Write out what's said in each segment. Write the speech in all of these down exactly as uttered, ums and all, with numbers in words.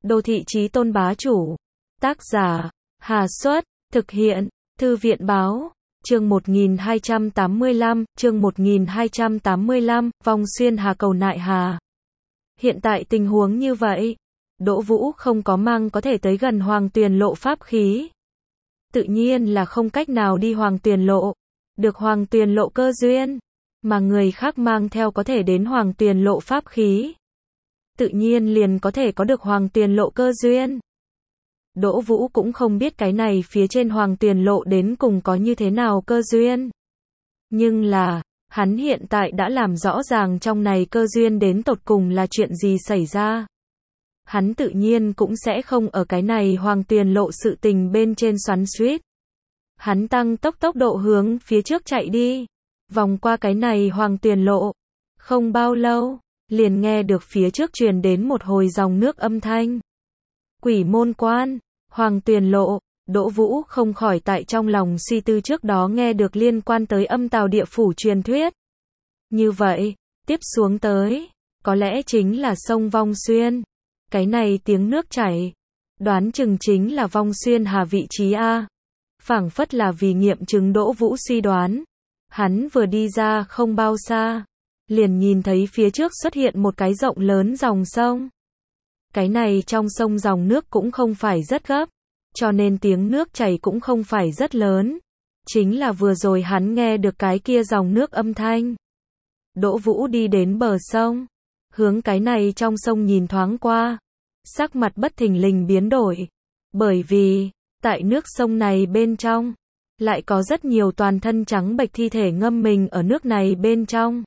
Đô thị chí tôn bá chủ. Tác giả, Hà Xuất, thực hiện, Thư viện Báo. Chương một nghìn hai trăm tám mươi lăm, chương một nghìn hai trăm tám mươi lăm, vong xuyên hà cầu nại hà. Hiện tại tình huống như vậy, Đỗ Vũ không có mang có thể tới gần Hoàng Tuyền Lộ pháp khí. Tự nhiên là không cách nào đi Hoàng Tuyền Lộ, được Hoàng Tuyền Lộ cơ duyên, mà người khác mang theo có thể đến Hoàng Tuyền Lộ pháp khí. Tự nhiên liền có thể có được Hoàng Tuyền Lộ cơ duyên. Đỗ Vũ cũng không biết cái này phía trên Hoàng Tuyền Lộ đến cùng có như thế nào cơ duyên. Nhưng là, hắn hiện tại đã làm rõ ràng trong này cơ duyên đến tột cùng là chuyện gì xảy ra. Hắn tự nhiên cũng sẽ không ở cái này Hoàng Tuyền Lộ sự tình bên trên xoắn xuýt. Hắn tăng tốc tốc độ hướng phía trước chạy đi, vòng qua cái này Hoàng Tuyền Lộ. Không bao lâu, liền nghe được phía trước truyền đến một hồi dòng nước âm thanh. Quỷ môn quan, Hoàng Tuyền Lộ. Đỗ Vũ không khỏi tại trong lòng suy tư trước đó nghe được liên quan tới âm tào địa phủ truyền thuyết. Như vậy, tiếp xuống tới, có lẽ chính là sông Vong Xuyên. Cái này tiếng nước chảy, đoán chừng chính là Vong Xuyên hà vị trí A. Phảng phất là vì nghiệm chứng Đỗ Vũ suy đoán. Hắn vừa đi ra không bao xa, liền nhìn thấy phía trước xuất hiện một cái rộng lớn dòng sông. Cái này trong sông dòng nước cũng không phải rất gấp, cho nên tiếng nước chảy cũng không phải rất lớn. Chính là vừa rồi hắn nghe được cái kia dòng nước âm thanh. Đỗ Vũ đi đến bờ sông, hướng cái này trong sông nhìn thoáng qua, sắc mặt bất thình lình biến đổi. Bởi vì, tại nước sông này bên trong, lại có rất nhiều toàn thân trắng bệch thi thể ngâm mình ở nước này bên trong.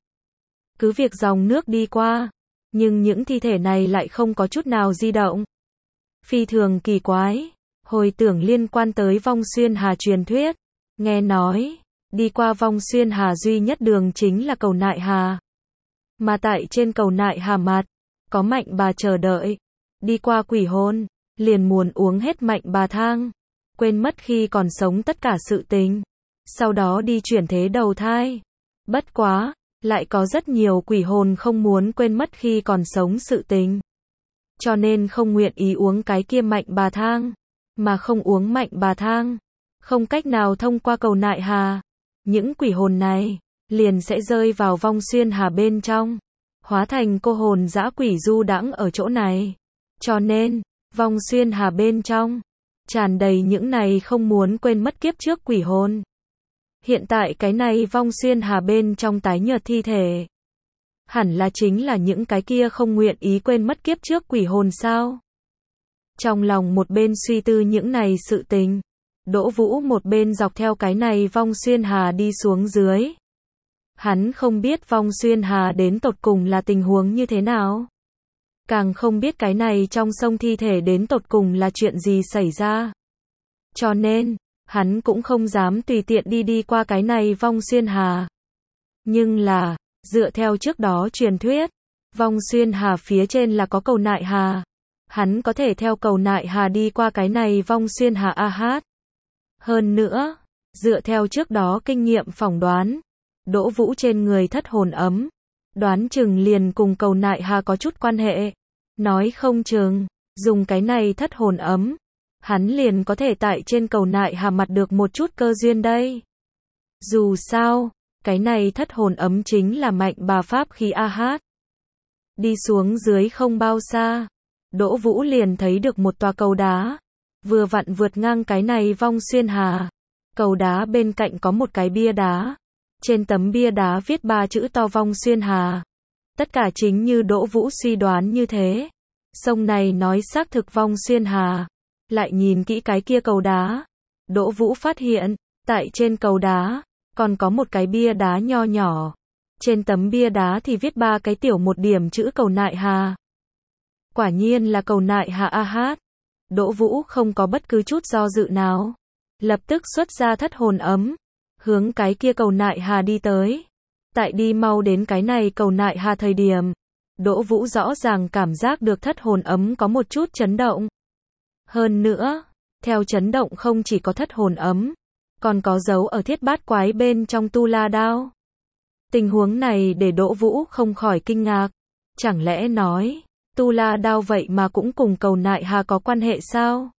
Cứ việc dòng nước đi qua, nhưng những thi thể này lại không có chút nào di động. Phi thường kỳ quái, hồi tưởng liên quan tới Vong Xuyên hà truyền thuyết, nghe nói, đi qua Vong Xuyên hà duy nhất đường chính là cầu nại hà. Mà tại trên cầu nại hà mặt, có mạnh bà chờ đợi, đi qua quỷ hồn, liền muốn uống hết mạnh bà thang, quên mất khi còn sống tất cả sự tình, sau đó đi chuyển thế đầu thai. Bất quá, lại có rất nhiều quỷ hồn không muốn quên mất khi còn sống sự tình, cho nên không nguyện ý uống cái kia mạnh bà thang, mà không uống mạnh bà thang, không cách nào thông qua cầu nại hà. Những quỷ hồn này, liền sẽ rơi vào Vong Xuyên hà bên trong, hóa thành cô hồn dã quỷ du đãng ở chỗ này. Cho nên, Vong Xuyên hà bên trong, tràn đầy những này không muốn quên mất kiếp trước quỷ hồn. Hiện tại cái này Vong Xuyên hà bên trong tái nhợt thi thể, hẳn là chính là những cái kia không nguyện ý quên mất kiếp trước quỷ hồn sao? Trong lòng một bên suy tư những này sự tình, Đỗ Vũ một bên dọc theo cái này Vong Xuyên hà đi xuống dưới. Hắn không biết Vong Xuyên hà đến tột cùng là tình huống như thế nào. Càng không biết cái này trong sông thi thể đến tột cùng là chuyện gì xảy ra. Cho nên, hắn cũng không dám tùy tiện đi đi qua cái này Vong Xuyên hà. Nhưng là, dựa theo trước đó truyền thuyết, Vong Xuyên hà phía trên là có cầu nại hà. Hắn có thể theo cầu nại hà đi qua cái này Vong Xuyên hà a hát. Hơn nữa, dựa theo trước đó kinh nghiệm phỏng đoán, Đỗ Vũ trên người thất hồn ấm, đoán chừng liền cùng cầu nại hà có chút quan hệ. Nói không chừng, dùng cái này thất hồn ấm, hắn liền có thể tại trên cầu nại hà mặt được một chút cơ duyên đây. Dù sao, cái này thất hồn ấm chính là mạnh bà pháp khí a hát. Đi xuống dưới không bao xa, Đỗ Vũ liền thấy được một tòa cầu đá, vừa vặn vượt ngang cái này Vong Xuyên hà. Cầu đá bên cạnh có một cái bia đá, trên tấm bia đá viết ba chữ to Vong Xuyên hà. Tất cả chính như Đỗ Vũ suy đoán như thế. Sông này nói xác thực Vong Xuyên hà. Lại nhìn kỹ cái kia cầu đá, Đỗ Vũ phát hiện, tại trên cầu đá, còn có một cái bia đá nho nhỏ. Trên tấm bia đá thì viết ba cái tiểu một điểm chữ cầu nại hà. Quả nhiên là cầu nại hà a hát. Đỗ Vũ không có bất cứ chút do dự nào, lập tức xuất ra thất hồn ấm, hướng cái kia cầu nại hà đi tới. Tại đi mau đến cái này cầu nại hà thời điểm, Đỗ Vũ rõ ràng cảm giác được thất hồn ấm có một chút chấn động. Hơn nữa, theo chấn động không chỉ có thất hồn ấm, còn có dấu ở thiết bát quái bên trong tu la đao. Tình huống này để Đỗ Vũ không khỏi kinh ngạc. Chẳng lẽ nói, Tu La Đao vậy mà cũng cùng Cầu Nại Hà có quan hệ sao?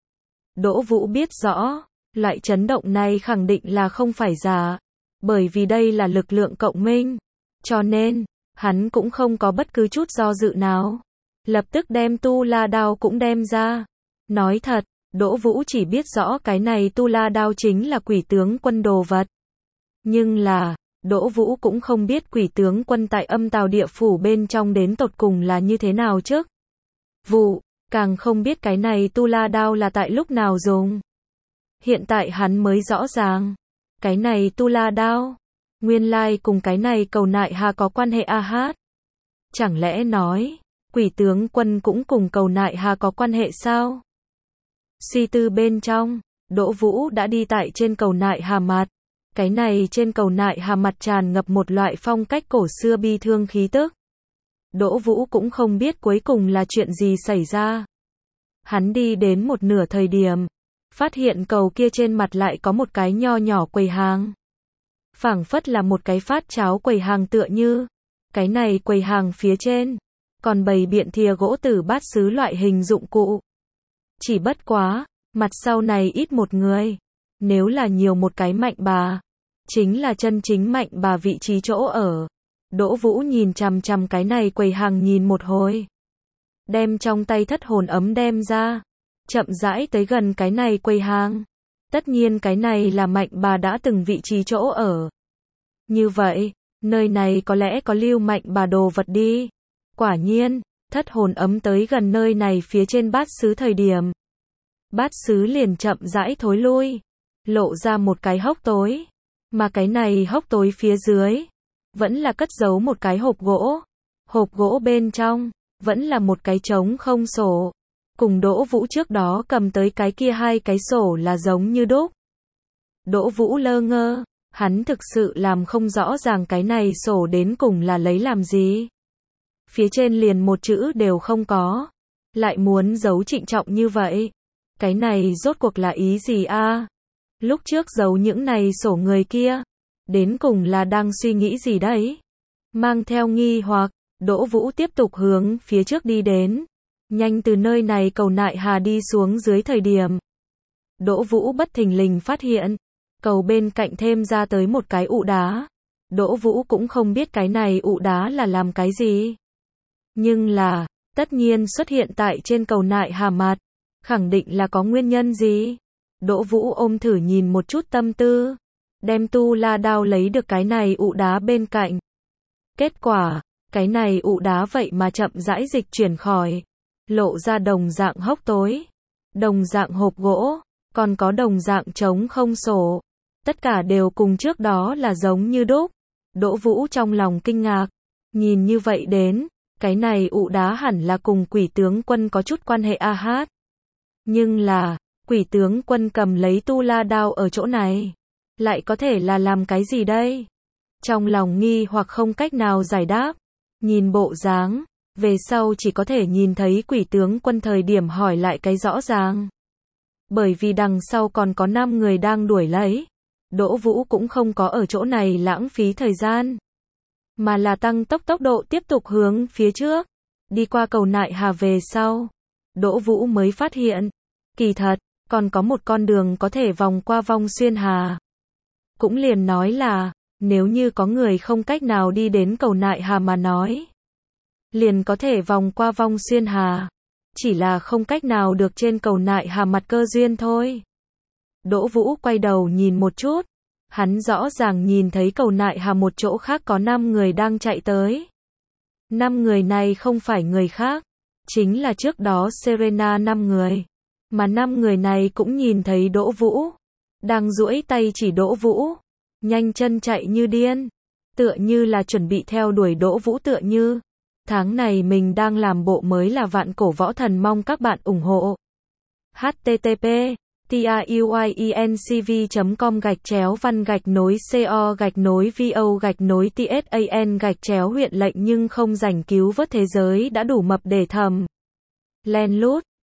Đỗ Vũ biết rõ, loại chấn động này khẳng định là không phải giả, bởi vì đây là lực lượng cộng minh, cho nên, hắn cũng không có bất cứ chút do dự nào. Lập tức đem Tu La Đao cũng đem ra. Nói thật, Đỗ Vũ chỉ biết rõ cái này Tu La Đao chính là Quỷ Tướng Quân đồ vật. Nhưng là, Đỗ Vũ cũng không biết Quỷ Tướng Quân tại Âm Tào Địa Phủ bên trong đến tột cùng là như thế nào chứ. Vụ, càng không biết cái này Tu La Đao là tại lúc nào dùng. Hiện tại hắn mới rõ ràng. Cái này Tu La Đao, nguyên lai cùng cái này Cầu Nại Hà có quan hệ a hát. Chẳng lẽ nói, Quỷ Tướng Quân cũng cùng Cầu Nại Hà có quan hệ sao? Suy tư bên trong, Đỗ Vũ đã đi tại trên Cầu Nại Hà mặt. Cái này trên Cầu Nại Hà mặt tràn ngập một loại phong cách cổ xưa bi thương khí tức. Đỗ Vũ cũng không biết cuối cùng là chuyện gì xảy ra. Hắn đi đến một nửa thời điểm, phát hiện cầu kia trên mặt lại có một cái nho nhỏ quầy hàng. Phảng phất là một cái phát cháo quầy hàng tựa như. Cái này quầy hàng phía trên, còn bày biện thìa gỗ tử bát sứ loại hình dụng cụ. Chỉ bất quá, mặt sau này ít một người. Nếu là nhiều một cái mạnh bà, chính là chân chính mạnh bà vị trí chỗ ở. Đỗ Vũ nhìn chằm chằm cái này quầy hàng nhìn một hồi. Đem trong tay thất hồn ấm đem ra. Chậm rãi tới gần cái này quầy hàng. Tất nhiên cái này là mạnh bà đã từng vị trí chỗ ở. Như vậy, nơi này có lẽ có lưu mạnh bà đồ vật đi. Quả nhiên, thất hồn ấm tới gần nơi này phía trên bát sứ thời điểm. Bát sứ liền chậm rãi thối lui. Lộ ra một cái hốc tối. Mà cái này hốc tối phía dưới, vẫn là cất giấu một cái hộp gỗ. Hộp gỗ bên trong, vẫn là một cái trống không sổ. Cùng Đỗ Vũ trước đó cầm tới cái kia hai cái sổ là giống như đúc. Đỗ Vũ lơ ngơ, hắn thực sự làm không rõ ràng cái này sổ đến cùng là lấy làm gì. Phía trên liền một chữ đều không có. Lại muốn giấu trịnh trọng như vậy. Cái này rốt cuộc là ý gì a? Lúc trước giấu những này sổ người kia, đến cùng là đang suy nghĩ gì đấy? Mang theo nghi hoặc, Đỗ Vũ tiếp tục hướng phía trước đi đến. Nhanh từ nơi này Cầu Nại Hà đi xuống dưới thời điểm. Đỗ Vũ bất thình lình phát hiện, cầu bên cạnh thêm ra tới một cái ụ đá. Đỗ Vũ cũng không biết cái này ụ đá là làm cái gì. Nhưng là, tất nhiên xuất hiện tại trên Cầu Nại Hà mặt, khẳng định là có nguyên nhân gì. Đỗ Vũ ôm thử nhìn một chút tâm tư, đem Tu La Đao lấy được cái này ụ đá bên cạnh. Kết quả, cái này ụ đá vậy mà chậm rãi dịch chuyển khỏi, lộ ra đồng dạng hốc tối, đồng dạng hộp gỗ, còn có đồng dạng trống không sổ. Tất cả đều cùng trước đó là giống như đúc. Đỗ Vũ trong lòng kinh ngạc, nhìn như vậy đến, cái này ụ đá hẳn là cùng Quỷ Tướng Quân có chút quan hệ a hát. Nhưng là, Quỷ Tướng Quân cầm lấy Tu La Đao ở chỗ này, lại có thể là làm cái gì đây? Trong lòng nghi hoặc không cách nào giải đáp, nhìn bộ dáng, về sau chỉ có thể nhìn thấy Quỷ Tướng Quân thời điểm hỏi lại cái rõ ràng. Bởi vì đằng sau còn có năm người đang đuổi lấy, Đỗ Vũ cũng không có ở chỗ này lãng phí thời gian, mà là tăng tốc tốc độ tiếp tục hướng phía trước, đi qua Cầu Nại Hà về sau. Đỗ Vũ mới phát hiện, kỳ thật, còn có một con đường có thể vòng qua Vong Xuyên Hà. Cũng liền nói là, nếu như có người không cách nào đi đến Cầu Nại Hà mà nói, liền có thể vòng qua Vong Xuyên Hà. Chỉ là không cách nào được trên Cầu Nại Hà mặt cơ duyên thôi. Đỗ Vũ quay đầu nhìn một chút, hắn rõ ràng nhìn thấy Cầu Nại Hà một chỗ khác có năm người đang chạy tới. Năm người này không phải người khác, chính là trước đó Serena năm người. Mà năm người này cũng nhìn thấy Đỗ Vũ, đang duỗi tay chỉ Đỗ Vũ, nhanh chân chạy như điên, tựa như là chuẩn bị theo đuổi Đỗ Vũ tựa như. Tháng này mình đang làm bộ mới là Vạn Cổ Võ Thần, mong các bạn ủng hộ. h t t p tuyinc v chấm com gạch chéo văn gạch nối co gạch nối vo gạch nối tsan gạch chéo huyện lệnh nhưng không rảnh cứu vớt thế giới đã đủ mập để thầm. Len lút,